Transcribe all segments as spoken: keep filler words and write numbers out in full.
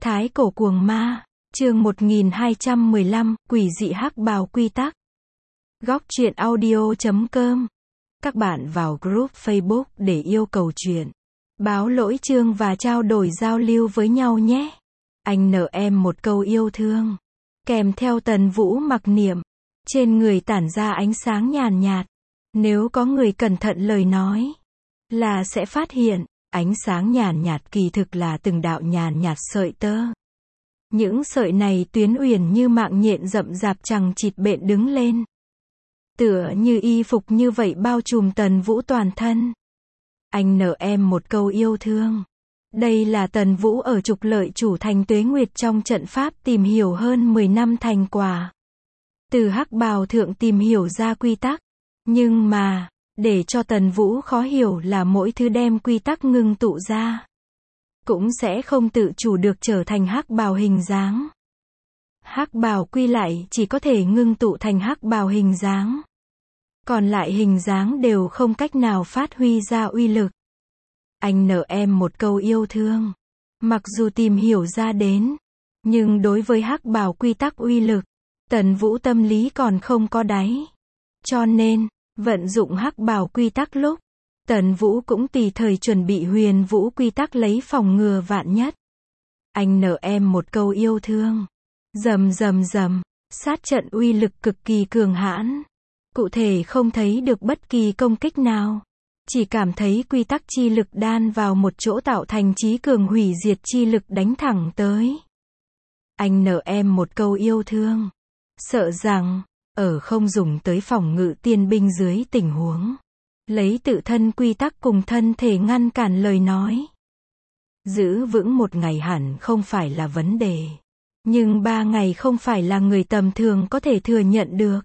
Thái cổ cuồng ma, chương một nghìn hai trăm mười lăm, quỷ dị hắc bào quy tắc. Góc truyện audio chấm com. Các bạn vào group Facebook để yêu cầu truyện, báo lỗi chương và trao đổi giao lưu với nhau nhé. Anh nợ em một câu yêu thương. Kèm theo Tần Vũ mặc niệm. Trên người tản ra ánh sáng nhàn nhạt. Nếu có người cẩn thận lời nói, là sẽ phát hiện, ánh sáng nhàn nhạt kỳ thực là từng đạo nhàn nhạt sợi tơ. Những sợi này tuyến uyển như mạng nhện rậm rạp chằng chịt bện đứng lên. Tựa như y phục như vậy bao trùm Tần Vũ toàn thân. Anh nợ em một câu yêu thương. Đây là Tần Vũ ở trục lợi chủ thành Tuế Nguyệt trong trận pháp tìm hiểu hơn mười năm thành quả. Từ hắc bào thượng tìm hiểu ra quy tắc. Nhưng mà, để cho Tần Vũ khó hiểu là mỗi thứ đem quy tắc ngưng tụ ra, cũng sẽ không tự chủ được trở thành hắc bào hình dáng. Hắc bào quy lại chỉ có thể ngưng tụ thành hắc bào hình dáng. Còn lại hình dáng đều không cách nào phát huy ra uy lực. Anh nợ em một câu yêu thương. Mặc dù tìm hiểu ra đến, nhưng đối với hắc bào quy tắc uy lực, Tần Vũ tâm lý còn không có đáy. Cho nên, vận dụng hắc bào quy tắc lúc, Tần Vũ cũng tùy thời chuẩn bị huyền vũ quy tắc lấy phòng ngừa vạn nhất. Anh nợ em một câu yêu thương. Rầm rầm rầm, sát trận uy lực cực kỳ cường hãn. Cụ thể không thấy được bất kỳ công kích nào. Chỉ cảm thấy quy tắc chi lực đan vào một chỗ tạo thành chí cường hủy diệt chi lực đánh thẳng tới. Anh nợ em một câu yêu thương. Sợ rằng, ở không dùng tới phòng ngự tiên binh dưới tình huống, lấy tự thân quy tắc cùng thân thể ngăn cản lời nói. Giữ vững một ngày hẳn không phải là vấn đề. Nhưng ba ngày không phải là người tầm thường có thể thừa nhận được.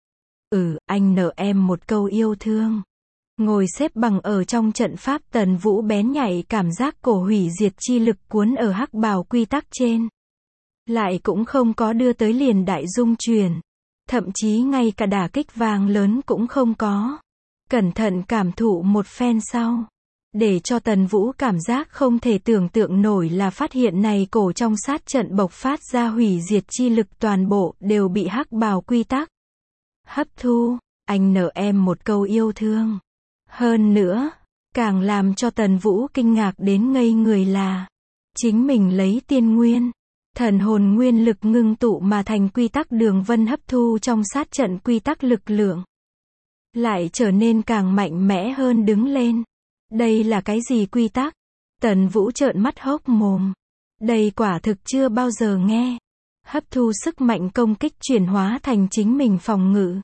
Ừ, anh nợ em một câu yêu thương. Ngồi xếp bằng ở trong trận pháp, Tần Vũ bén nhạy cảm giác cổ hủy diệt chi lực cuốn ở hắc bào quy tắc trên. Lại cũng không có đưa tới liền đại dung chuyển. Thậm chí ngay cả đả kích vàng lớn cũng không có. Cẩn thận cảm thụ một phen sau, để cho Tần Vũ cảm giác không thể tưởng tượng nổi là phát hiện này cổ trong sát trận bộc phát ra hủy diệt chi lực toàn bộ đều bị hắc bào quy tắc hấp thu. Anh nợ em một câu yêu thương. Hơn nữa, càng làm cho Tần Vũ kinh ngạc đến ngây người là, chính mình lấy tiên nguyên, thần hồn nguyên lực ngưng tụ mà thành quy tắc đường vân hấp thu trong sát trận quy tắc lực lượng, lại trở nên càng mạnh mẽ hơn đứng lên. Đây là cái gì quy tắc? Tần Vũ trợn mắt hốc mồm. Đây quả thực chưa bao giờ nghe. Hấp thu sức mạnh công kích chuyển hóa thành chính mình phòng ngự.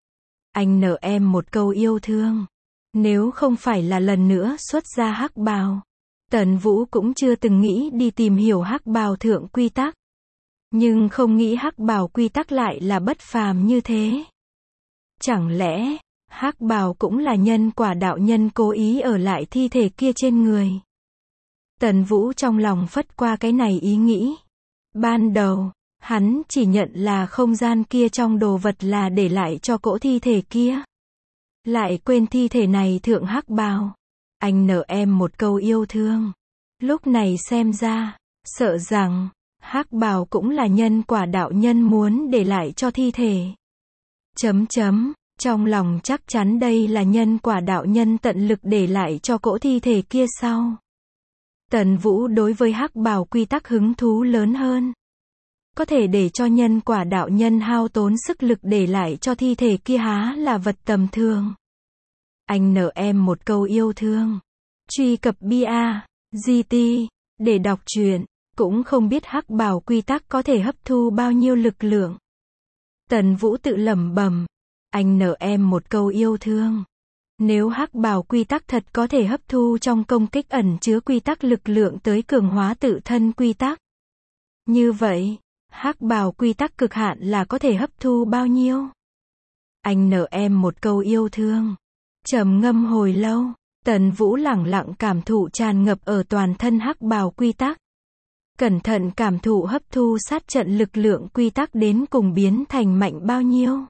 Anh nợ em một câu yêu thương. Nếu không phải là lần nữa xuất ra hắc bào, Tần Vũ cũng chưa từng nghĩ đi tìm hiểu hắc bào thượng quy tắc. Nhưng không nghĩ hắc bào quy tắc lại là bất phàm như thế. Chẳng lẽ, hắc bào cũng là nhân quả đạo nhân cố ý ở lại thi thể kia trên người? Tần Vũ trong lòng phất qua cái này ý nghĩ. Ban đầu, hắn chỉ nhận là không gian kia trong đồ vật là để lại cho cỗ thi thể kia. Lại quên thi thể này thượng hắc bào. Anh nợ em một câu yêu thương. Lúc này xem ra, sợ rằng, hắc bào cũng là nhân quả đạo nhân muốn để lại cho thi thể. Chấm chấm, trong lòng chắc chắn đây là nhân quả đạo nhân tận lực để lại cho cỗ thi thể kia sau. Tần Vũ đối với hắc bào quy tắc hứng thú lớn hơn. Có thể để cho nhân quả đạo nhân hao tốn sức lực để lại cho thi thể kia há là vật tầm thường. Anh nợ em một câu yêu thương. Truy cập bê a giê tê để đọc truyện. Cũng không biết hắc bào quy tắc có thể hấp thu bao nhiêu lực lượng. Tần Vũ tự lẩm bẩm. Anh nợ em một câu yêu thương. Nếu hắc bào quy tắc thật có thể hấp thu trong công kích ẩn chứa quy tắc lực lượng tới cường hóa tự thân quy tắc, như vậy, hắc bào quy tắc cực hạn là có thể hấp thu bao nhiêu? Anh nợ em một câu yêu thương. Trầm ngâm hồi lâu, Tần Vũ lẳng lặng cảm thụ tràn ngập ở toàn thân hắc bào quy tắc. Cẩn thận cảm thụ hấp thu sát trận lực lượng quy tắc đến cùng biến thành mạnh bao nhiêu.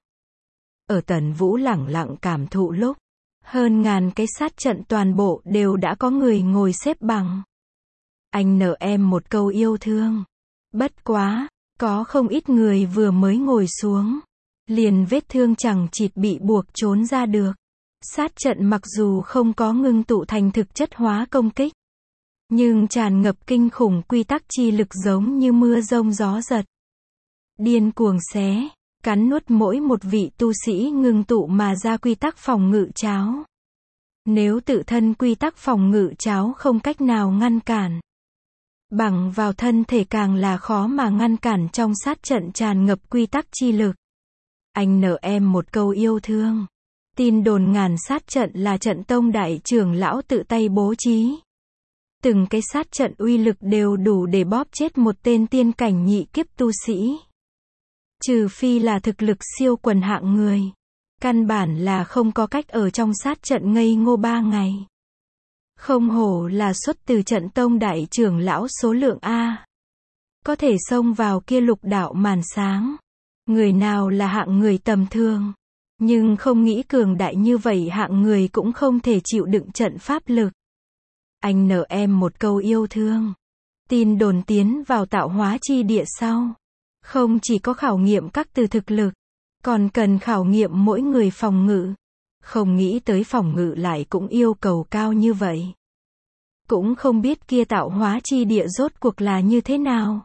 Ở Tần Vũ lẳng lặng cảm thụ lúc, hơn ngàn cái sát trận toàn bộ đều đã có người ngồi xếp bằng. Anh nợ em một câu yêu thương. Bất quá, có không ít người vừa mới ngồi xuống, liền vết thương chẳng chịt bị buộc trốn ra được. Sát trận mặc dù không có ngưng tụ thành thực chất hóa công kích, nhưng tràn ngập kinh khủng quy tắc chi lực giống như mưa rông gió giật. Điên cuồng xé, cắn nuốt mỗi một vị tu sĩ ngưng tụ mà ra quy tắc phòng ngự cháo. Nếu tự thân quy tắc phòng ngự cháo không cách nào ngăn cản, bằng vào thân thể càng là khó mà ngăn cản trong sát trận tràn ngập quy tắc chi lực. Anh nợ em một câu yêu thương. Tin đồn ngàn sát trận là trận tông đại trưởng lão tự tay bố trí. Từng cái sát trận uy lực đều đủ để bóp chết một tên tiên cảnh nhị kiếp tu sĩ. Trừ phi là thực lực siêu quần hạng người. Căn bản là không có cách ở trong sát trận ngây ngô ba ngày. Không hổ là xuất từ trận tông đại trưởng lão số lượng A. Có thể xông vào kia lục đạo màn sáng. Người nào là hạng người tầm thường. Nhưng không nghĩ cường đại như vậy hạng người cũng không thể chịu đựng trận pháp lực. Anh nợ em một câu yêu thương. Tin đồn tiến vào tạo hóa chi địa sau. Không chỉ có khảo nghiệm các từ thực lực, còn cần khảo nghiệm mỗi người phòng ngự. Không nghĩ tới phòng ngự lại cũng yêu cầu cao như vậy. Cũng không biết kia tạo hóa chi địa rốt cuộc là như thế nào.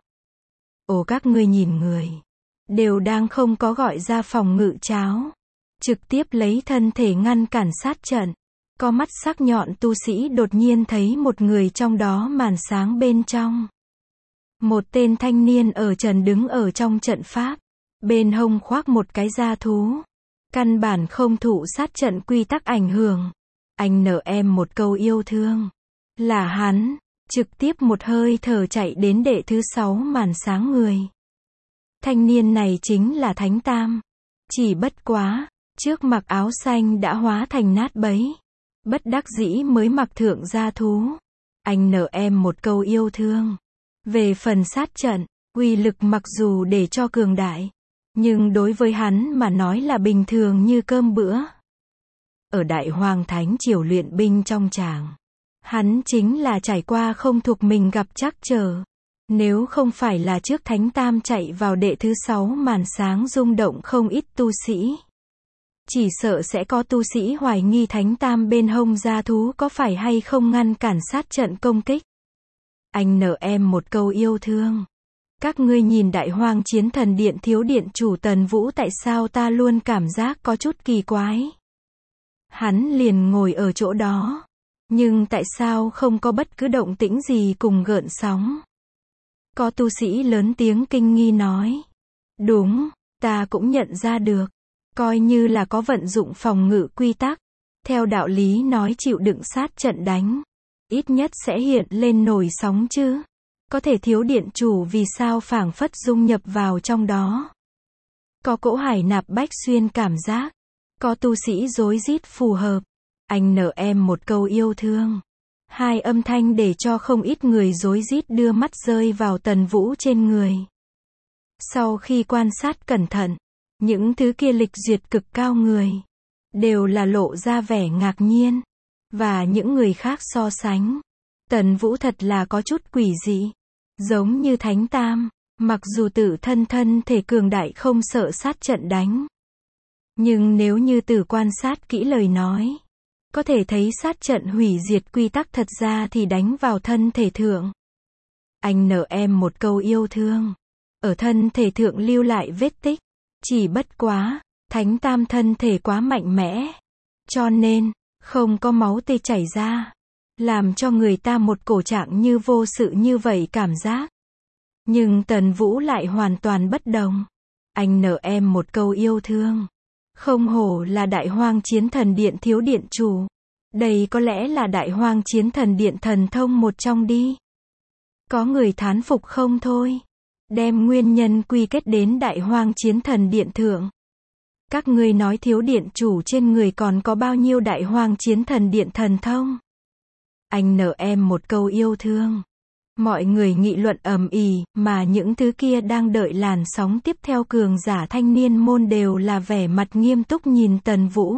Ồ các ngươi nhìn người. Đều đang không có gọi ra phòng ngự cháo. Trực tiếp lấy thân thể ngăn cản sát trận. Có mắt sắc nhọn tu sĩ đột nhiên thấy một người trong đó màn sáng bên trong. Một tên thanh niên ở trần đứng ở trong trận pháp. Bên hông khoác một cái da thú. Căn bản không thụ sát trận quy tắc ảnh hưởng. Anh nợ em một câu yêu thương. Là hắn. Trực tiếp một hơi thở chạy đến đệ thứ sáu màn sáng người. Thanh niên này chính là Thánh Tam. Chỉ bất quá. Trước mặc áo xanh đã hóa thành nát bấy. Bất đắc dĩ mới mặc thượng gia thú. Anh nợ em một câu yêu thương. Về phần sát trận, uy lực mặc dù để cho cường đại. Nhưng đối với hắn mà nói là bình thường như cơm bữa. Ở Đại Hoàng Thánh Triều luyện binh trong tràng. Hắn chính là trải qua không thuộc mình gặp trắc trở. Nếu không phải là trước Thánh Tam chạy vào đệ thứ sáu màn sáng rung động không ít tu sĩ. Chỉ sợ sẽ có tu sĩ hoài nghi Thánh Tam bên hông gia thú có phải hay không ngăn cản sát trận công kích. Anh nợ em một câu yêu thương. Các ngươi nhìn Đại Hoang Chiến Thần Điện thiếu điện chủ Tần Vũ tại sao ta luôn cảm giác có chút kỳ quái. Hắn liền ngồi ở chỗ đó. Nhưng tại sao không có bất cứ động tĩnh gì cùng gợn sóng. Có tu sĩ lớn tiếng kinh nghi nói. Đúng, ta cũng nhận ra được. Coi như là có vận dụng phòng ngự quy tắc. Theo đạo lý nói chịu đựng sát trận đánh. Ít nhất sẽ hiện lên nổi sóng chứ. Có thể thiếu điện chủ vì sao phảng phất dung nhập vào trong đó. Có cỗ hải nạp bách xuyên cảm giác. Có tu sĩ rối rít phù hợp. Anh nợ em một câu yêu thương. Hai âm thanh để cho không ít người rối rít đưa mắt rơi vào Tần Vũ trên người. Sau khi quan sát cẩn thận, những thứ kia lịch duyệt cực cao người, đều là lộ ra vẻ ngạc nhiên. Và những người khác so sánh. Tần Vũ thật là có chút quỷ dị. Giống như Thánh Tam, mặc dù tự thân thân thể cường đại không sợ sát trận đánh. Nhưng nếu như từ quan sát kỹ lời nói, có thể thấy sát trận hủy diệt quy tắc thật ra thì đánh vào thân thể thượng. Anh nợ em một câu yêu thương. Ở thân thể thượng lưu lại vết tích. Chỉ bất quá, Thánh Tam thân thể quá mạnh mẽ. Cho nên, không có máu tươi chảy ra. Làm cho người ta một cổ trạng như vô sự như vậy cảm giác. Nhưng Tần Vũ lại hoàn toàn bất đồng. Anh nợ em một câu yêu thương. Không hổ là Đại Hoang Chiến Thần Điện thiếu điện chủ. Đây có lẽ là Đại Hoang Chiến Thần Điện thần thông một trong đi. Có người thán phục không thôi. Đem nguyên nhân quy kết đến Đại Hoang Chiến Thần Điện thượng. Các ngươi nói thiếu điện chủ trên người còn có bao nhiêu Đại Hoang Chiến Thần Điện thần thông. Anh nợ em một câu yêu thương. Mọi người nghị luận ầm ĩ, mà những thứ kia đang đợi làn sóng tiếp theo cường giả thanh niên môn đều là vẻ mặt nghiêm túc nhìn Tần Vũ.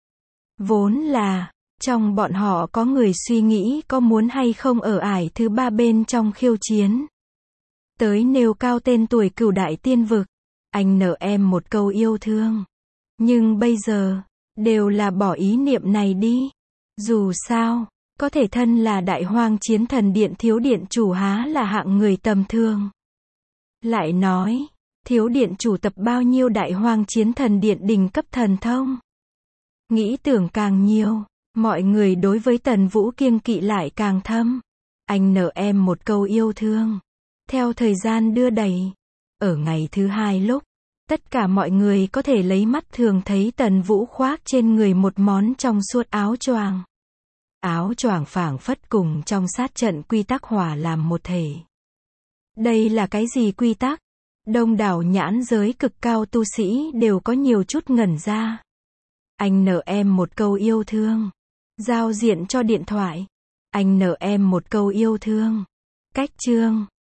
Vốn là, trong bọn họ có người suy nghĩ có muốn hay không ở ải thứ ba bên trong khiêu chiến. tới nêu cao tên tuổi cửu đại tiên vực. Anh nợ em một câu yêu thương. Nhưng bây giờ, đều là bỏ ý niệm này đi. Dù sao, có thể thân là đại hoang chiến thần điện thiếu điện chủ há là hạng người tầm thường. Lại nói, thiếu điện chủ tập bao nhiêu đại hoang chiến thần điện đỉnh cấp thần thông. Nghĩ tưởng càng nhiều, mọi người đối với Tần Vũ kiêng kỵ lại càng thâm. Anh nợ em một câu yêu thương. Theo thời gian đưa đẩy, ở ngày thứ hai lúc, tất cả mọi người có thể lấy mắt thường thấy Tần Vũ khoác trên người một món trong suốt áo choàng. Áo choàng phảng phất cùng trong sát trận quy tắc hòa làm một thể. Đây là cái gì quy tắc? Đông đảo nhãn giới cực cao tu sĩ đều có nhiều chút ngẩn ra. Anh nợ em một câu yêu thương. Giao diện cho điện thoại. Anh nợ em một câu yêu thương. Cách chương